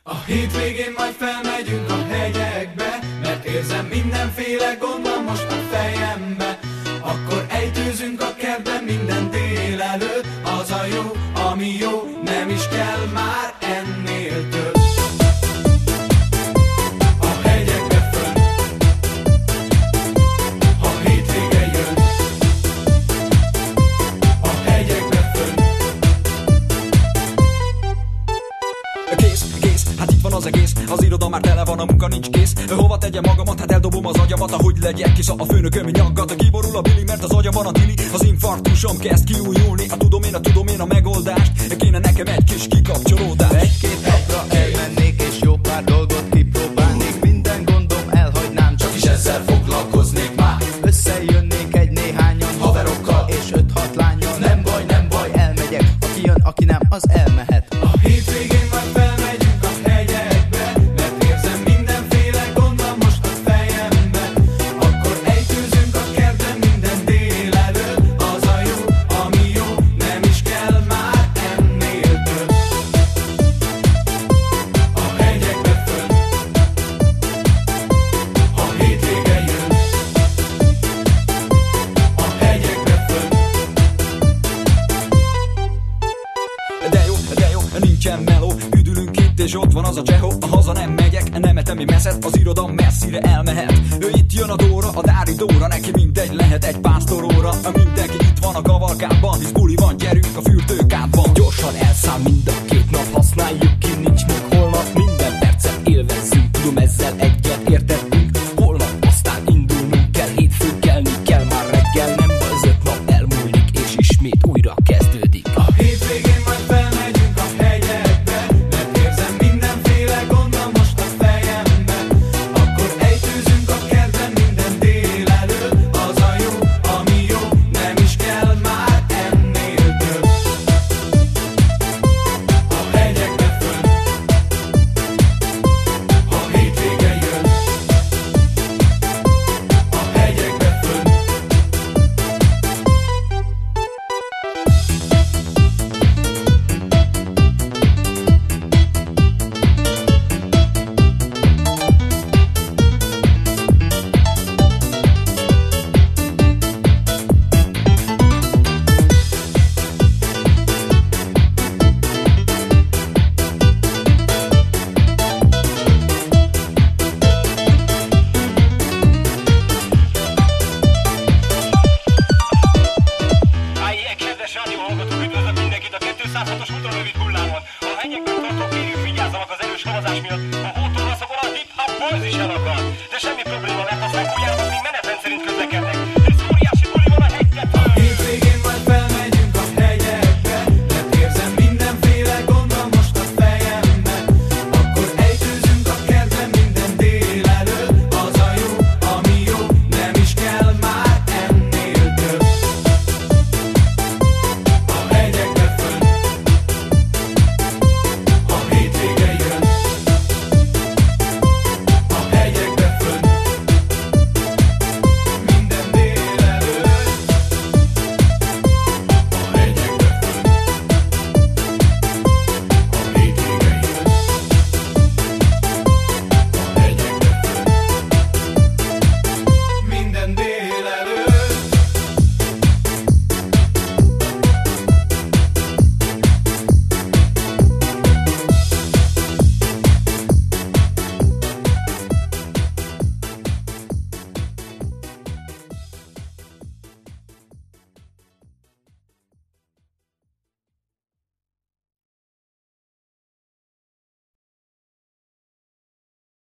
A hétvégén majd felmegyünk a hegyekbe, mert érzem mindenféle gond van most a fejembe. Akkor ejtőzünk a kertbe minden délelőtt, az a jó, ami jó, nem is kell már ennél több. Az egész, az iroda már tele van, a munka nincs kész. Hova tegyem magamat, hát eldobom az agyamat, ahogy legyek kis, a főnököm nyaggat. Kiborul a bili, mert az agyamban a tili. Az infarktusom kezd kiújulni, a tudom én a megoldást. Kéne nekem egy kis kikapcsolódás. Egy-két napra elmennék és jó pár dolgot kipróbálnék. Minden gondom elhagynám, csak is ezzel foglalkoznék már. Összejönnék egy néhányan haverokkal és 5-6 lánnyal. Nem baj, elmegyek. Aki jön, aki nem, az elmehet. A hétvégén majd felmegyünk a hegyekbe, mert érzem mindenféle gond van most a fejembe. Akkor ejtőzünk a kertben minden délelőtt, az a jó, ami jó, nem is kell már ennél több. A hegyekbe fönn, ha hétvége jön. A hegyekbe fönn. De jó, nincsen meló. Üdülünk itt és ott van az a csehó. A haza nem megyek, nem etemi meszet. Az iroda messzire elmehet. Itt jön a Dóra, a Dári Dóra. Neki mindegy, lehet egy pásztoróra. Mindenki itt van a kavalkádban, hisz buli van, gyerünk a fürdőkádban. Gyorsan elszáll mind a két nap, használjuk ki, nincs még holnap. Minden percet élvezzünk, tudom ezzel egyet értettünk. Holnap aztán indulnunk kell, hétfőn kelni kell már reggel. Nem baj, az 5 nap elmúlik és ismét újra kezdődik. A hétvégén majd felmegyünk a hegyekbe, mert érzem mindenféle gond van most a fejembe. Akkor ejtőzünk a kertben minden délelőtt, az a jó, ami jó, nem is kell már ennél több. A hegyekbe fönn, ha hétvége jön. A hegyekbe fönn. Kedves rádióhallgatók, üdvözlök mindenkit a 206-os úton rövid hullámon. A hegyekben tartó kérjük, vigyázzanak az erős havazás miatt.